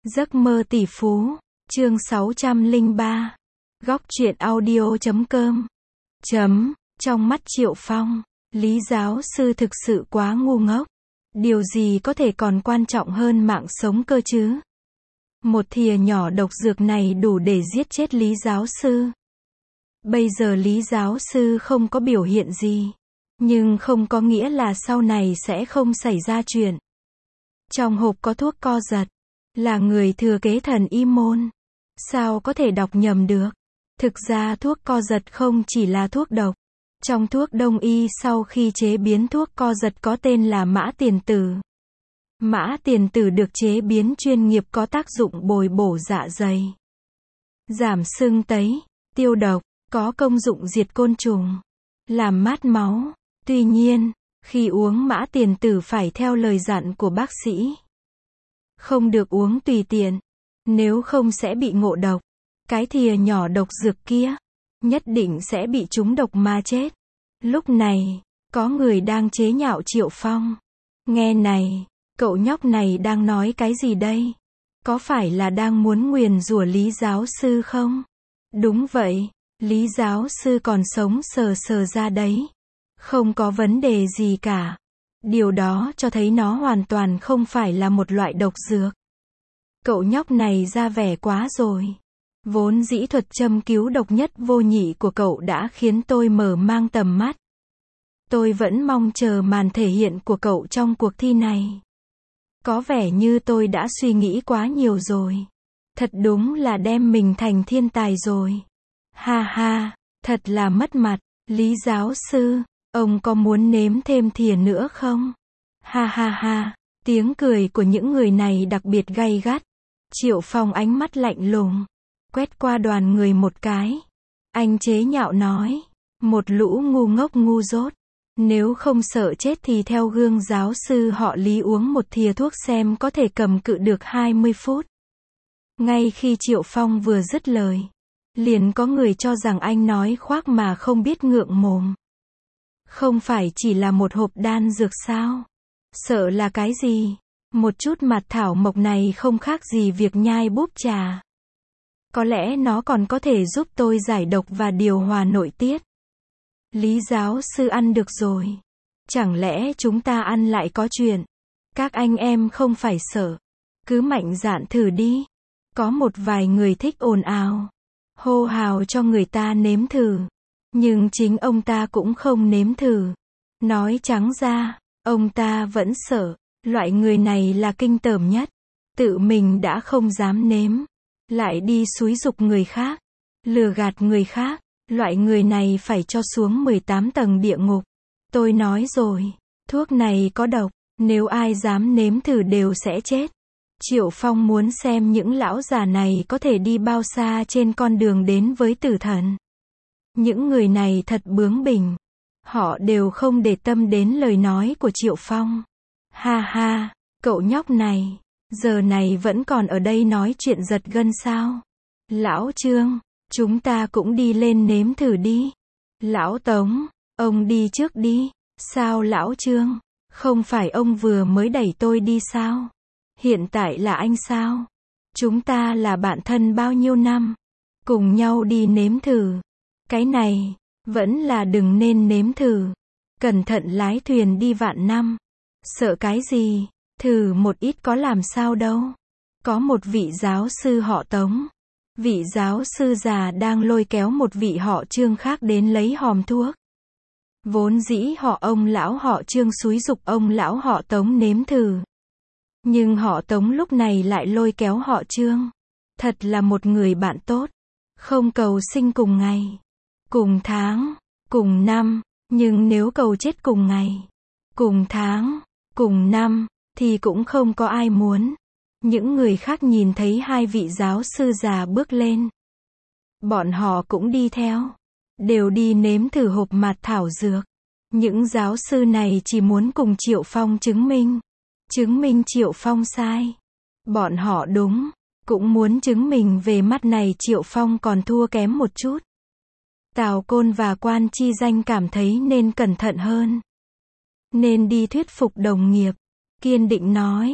Giấc mơ tỷ phú, chương 603. Góc truyện audio.com. Trong mắt Triệu Phong, Lý giáo sư thực sự quá ngu ngốc. Điều gì có thể còn quan trọng hơn mạng sống cơ chứ? Một thìa nhỏ độc dược này đủ để giết chết Lý giáo sư. Bây giờ Lý giáo sư không có biểu hiện gì, nhưng không có nghĩa là sau này sẽ không xảy ra chuyện. Trong hộp có thuốc co giật. Là người thừa kế thần y môn. Sao có thể đọc nhầm được? Thực ra thuốc co giật không chỉ là thuốc độc. Trong thuốc đông y sau khi chế biến thuốc co giật có tên là mã tiền tử. Mã tiền tử được chế biến chuyên nghiệp có tác dụng bồi bổ dạ dày, giảm sưng tấy, tiêu độc, có công dụng diệt côn trùng, làm mát máu. Tuy nhiên, khi uống mã tiền tử phải theo lời dặn của bác sĩ. Không được uống tùy tiện, nếu không sẽ bị ngộ độc. Cái thìa nhỏ độc dược kia, nhất định sẽ bị trúng độc mà chết. Lúc này, có người đang chế nhạo Triệu Phong. Nghe này, cậu nhóc này đang nói cái gì đây? Có phải là đang muốn nguyền rủa Lý giáo sư không? Đúng vậy, Lý giáo sư còn sống sờ sờ ra đấy. Không có vấn đề gì cả. Điều đó cho thấy nó hoàn toàn không phải là một loại độc dược. Cậu nhóc này ra vẻ quá rồi. Vốn dĩ thuật châm cứu độc nhất vô nhị của cậu đã khiến tôi mở mang tầm mắt. Tôi vẫn mong chờ màn thể hiện của cậu trong cuộc thi này. Có vẻ như tôi đã suy nghĩ quá nhiều rồi. Thật đúng là đem mình thành thiên tài rồi. Ha ha, thật là mất mặt. Lý giáo sư, ông có muốn nếm thêm thìa nữa không? Ha ha ha, tiếng cười của những người này đặc biệt gay gắt. Triệu Phong ánh mắt lạnh lùng, quét qua đoàn người một cái. Anh chế nhạo nói, một lũ ngu ngốc ngu dốt. Nếu không sợ chết thì theo gương giáo sư họ Lý uống một thìa thuốc xem có thể cầm cự được 20 phút. Ngay khi Triệu Phong vừa dứt lời, liền có người cho rằng anh nói khoác mà không biết ngượng mồm. Không phải chỉ là một hộp đan dược sao? Sợ là cái gì? Một chút mạt thảo mộc này không khác gì việc nhai búp trà. Có lẽ nó còn có thể giúp tôi giải độc và điều hòa nội tiết. Lý giáo sư ăn được rồi. Chẳng lẽ chúng ta ăn lại có chuyện? Các anh em không phải sợ. Cứ mạnh dạn thử đi. Có một vài người thích ồn ào, hô hào cho người ta nếm thử. Nhưng chính ông ta cũng không nếm thử. Nói trắng ra, ông ta vẫn sợ. Loại người này là kinh tởm nhất. Tự mình đã không dám nếm, lại đi xúi giục người khác, lừa gạt người khác. Loại người này phải cho xuống 18 tầng địa ngục. Tôi nói rồi, thuốc này có độc, nếu ai dám nếm thử đều sẽ chết. Triệu Phong muốn xem những lão già này có thể đi bao xa trên con đường đến với tử thần. Những người này thật bướng bỉnh. Họ đều không để tâm đến lời nói của Triệu Phong. Ha ha, cậu nhóc này, giờ này vẫn còn ở đây nói chuyện giật gân sao? Lão Trương, chúng ta cũng đi lên nếm thử đi. Lão Tống, ông đi trước đi. Sao lão Trương? Không phải ông vừa mới đẩy tôi đi sao? Hiện tại là anh sao? Chúng ta là bạn thân bao nhiêu năm? Cùng nhau đi nếm thử. Cái này, vẫn là đừng nên nếm thử. Cẩn thận lái thuyền đi vạn năm. Sợ cái gì? Thử một ít có làm sao đâu. Có một vị giáo sư họ Tống. Vị giáo sư già đang lôi kéo một vị họ Trương khác đến lấy hòm thuốc. Vốn dĩ họ ông lão họ Trương xúi giục ông lão họ Tống nếm thử. Nhưng họ Tống lúc này lại lôi kéo họ Trương. Thật là một người bạn tốt. Không cầu sinh cùng ngày, cùng tháng, cùng năm. Nhưng nếu cầu chết cùng ngày, cùng tháng, cùng năm, thì cũng không có ai muốn. Những người khác nhìn thấy hai vị giáo sư già bước lên. Bọn họ cũng đi theo. Đều đi nếm thử hộp mạt thảo dược. Những giáo sư này chỉ muốn cùng Triệu Phong chứng minh Triệu Phong sai. Bọn họ đúng, cũng muốn chứng minh về mặt này Triệu Phong còn thua kém một chút. Tào Côn và Quan Chi Danh cảm thấy nên cẩn thận hơn. Nên đi thuyết phục đồng nghiệp. Kiên định nói,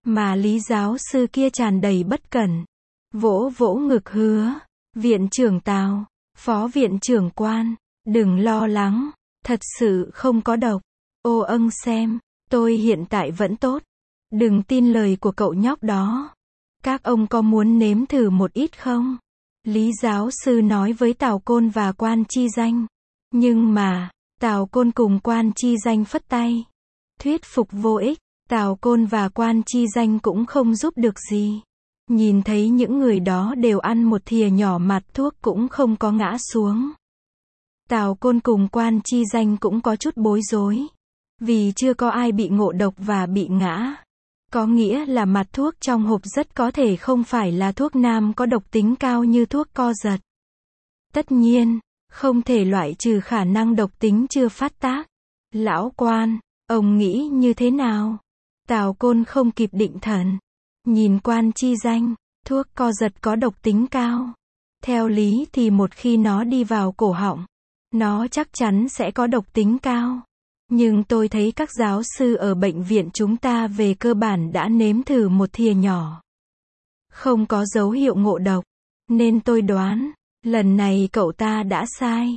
Mà Lý giáo sư kia tràn đầy bất cẩn. Vỗ vỗ ngực hứa. Viện trưởng Tào, phó viện trưởng Quan, đừng lo lắng, thật sự không có độc. Ô âng xem, tôi hiện tại vẫn tốt. Đừng tin lời của cậu nhóc đó. Các ông có muốn nếm thử một ít không? Lý giáo sư nói với Tào Côn và Quan Chi Danh. Nhưng mà, Tào Côn cùng Quan Chi Danh phất tay. Thuyết phục vô ích, Tào Côn và Quan Chi Danh cũng không giúp được gì. Nhìn thấy những người đó đều ăn một thìa nhỏ mặt thuốc cũng không có ngã xuống. Tào Côn cùng Quan Chi Danh cũng có chút bối rối. Vì chưa có ai bị ngộ độc và bị ngã. Có nghĩa là mặt thuốc trong hộp rất có thể không phải là thuốc nam có độc tính cao như thuốc co giật. Tất nhiên, không thể loại trừ khả năng độc tính chưa phát tác. Lão Quan, ông nghĩ như thế nào? Tào Côn không kịp định thần. Nhìn Quan Chi Danh, thuốc co giật có độc tính cao. Theo lý thì một khi nó đi vào cổ họng, nó chắc chắn sẽ có độc tính cao. Nhưng tôi thấy các giáo sư ở bệnh viện chúng ta về cơ bản đã nếm thử một thìa nhỏ. Không có dấu hiệu ngộ độc. Nên tôi đoán, lần này cậu ta đã sai.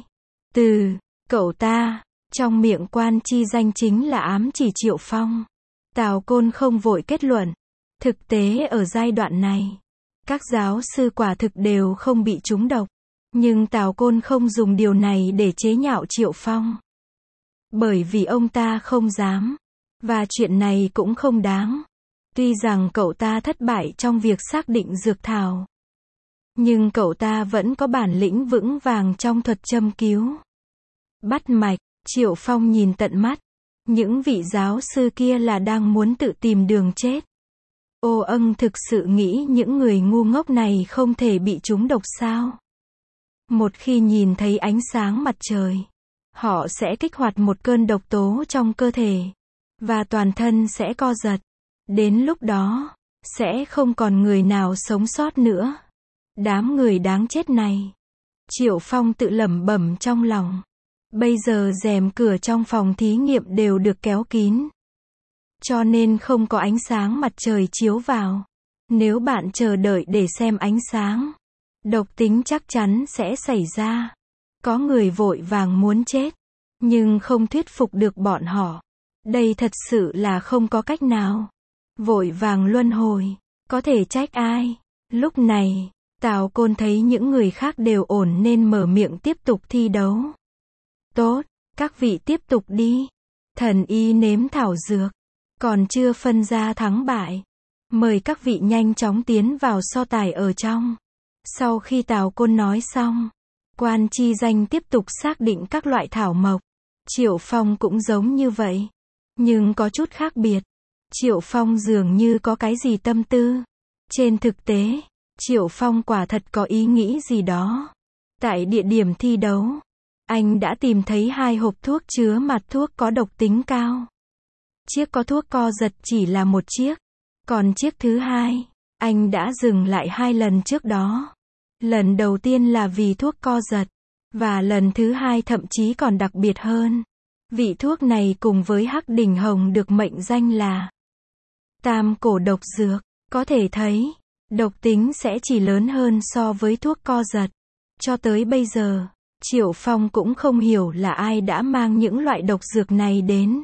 Cậu ta, trong miệng Quan Chi Danh chính là ám chỉ Triệu Phong. Tào Côn không vội kết luận. Thực tế ở giai đoạn này, các giáo sư quả thực đều không bị trúng độc. Nhưng Tào Côn không dùng điều này để chế nhạo Triệu Phong. Bởi vì ông ta không dám. Và chuyện này cũng không đáng. Tuy rằng cậu ta thất bại trong việc xác định dược thảo. Nhưng cậu ta vẫn có bản lĩnh vững vàng trong thuật châm cứu. Bắt mạch, Triệu Phong nhìn tận mắt. Những vị giáo sư kia là đang muốn tự tìm đường chết. Ô âng thực sự nghĩ những người ngu ngốc này không thể bị trúng độc sao? Một khi nhìn thấy ánh sáng mặt trời, họ sẽ kích hoạt một cơn độc tố trong cơ thể. Và toàn thân sẽ co giật. Đến lúc đó, sẽ không còn người nào sống sót nữa. Đám người đáng chết này. Triệu Phong tự lẩm bẩm trong lòng. Bây giờ rèm cửa trong phòng thí nghiệm đều được kéo kín. Cho nên không có ánh sáng mặt trời chiếu vào. Nếu bạn chờ đợi để xem ánh sáng, độc tính chắc chắn sẽ xảy ra. Có người vội vàng muốn chết, nhưng không thuyết phục được bọn họ. Đây thật sự là không có cách nào. Vội vàng luân hồi, có thể trách ai? Lúc này, Tào Côn thấy những người khác đều ổn nên mở miệng tiếp tục thi đấu. Tốt, các vị tiếp tục đi. Thần y nếm thảo dược, còn chưa phân ra thắng bại. Mời các vị nhanh chóng tiến vào so tài ở trong. Sau khi Tào Côn nói xong, Quan Chi Danh tiếp tục xác định các loại thảo mộc. Triệu Phong cũng giống như vậy. Nhưng có chút khác biệt. Triệu Phong dường như có cái gì tâm tư. Trên thực tế, Triệu Phong quả thật có ý nghĩ gì đó. Tại địa điểm thi đấu, anh đã tìm thấy 2 hộp thuốc chứa mặt thuốc có độc tính cao. Chiếc có thuốc co giật chỉ là một chiếc. Còn chiếc thứ hai, anh đã dừng lại 2 lần trước đó. Lần đầu tiên là vì thuốc co giật. Và lần thứ hai thậm chí còn đặc biệt hơn. Vị thuốc này cùng với Hắc Đỉnh Hồng được mệnh danh là tam cổ độc dược. Có thể thấy, độc tính sẽ chỉ lớn hơn so với thuốc co giật. Cho tới bây giờ, Triệu Phong cũng không hiểu là ai đã mang những loại độc dược này đến.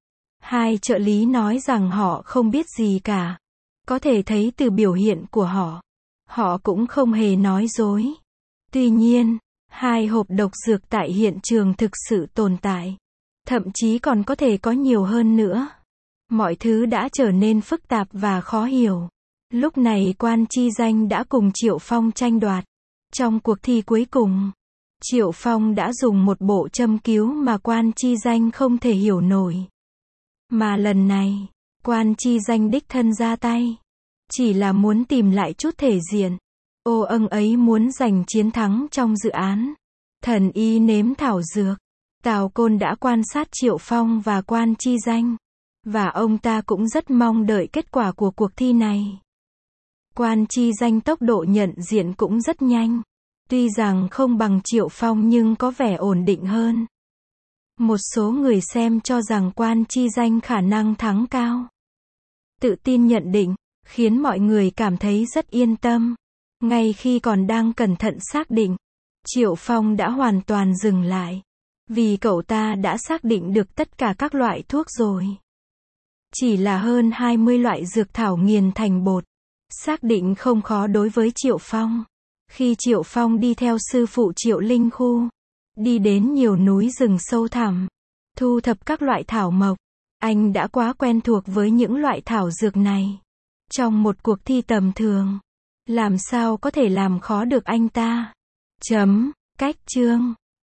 2 trợ lý nói rằng họ không biết gì cả. Có thể thấy từ biểu hiện của họ. Họ cũng không hề nói dối. Tuy nhiên, 2 hộp độc dược tại hiện trường thực sự tồn tại. Thậm chí còn có thể có nhiều hơn nữa. Mọi thứ đã trở nên phức tạp và khó hiểu. Lúc này Quan Chi Danh đã cùng Triệu Phong tranh đoạt. Trong cuộc thi cuối cùng, Triệu Phong đã dùng một bộ châm cứu mà Quan Chi Danh không thể hiểu nổi. Mà lần này, Quan Chi Danh đích thân ra tay. Chỉ là muốn tìm lại chút thể diện. Ô âng ấy muốn giành chiến thắng trong dự án. Thần y nếm thảo dược. Tào Côn đã quan sát Triệu Phong và Quan Chi Danh. Và ông ta cũng rất mong đợi kết quả của cuộc thi này. Quan Chi Danh tốc độ nhận diện cũng rất nhanh. Tuy rằng không bằng Triệu Phong nhưng có vẻ ổn định hơn. Một số người xem cho rằng Quan Chi Danh khả năng thắng cao. tự tin nhận định, khiến mọi người cảm thấy rất yên tâm. Ngay khi còn đang cẩn thận xác định, Triệu Phong đã hoàn toàn dừng lại. Vì cậu ta đã xác định được tất cả các loại thuốc rồi. Chỉ là hơn 20 loại dược thảo nghiền thành bột. Xác định không khó đối với Triệu Phong. Khi Triệu Phong đi theo sư phụ Triệu Linh Khu, đi đến nhiều núi rừng sâu thẳm, thu thập các loại thảo mộc, anh đã quá quen thuộc với những loại thảo dược này. Trong một cuộc thi tầm thường, làm sao có thể làm khó được anh ta? Cách chương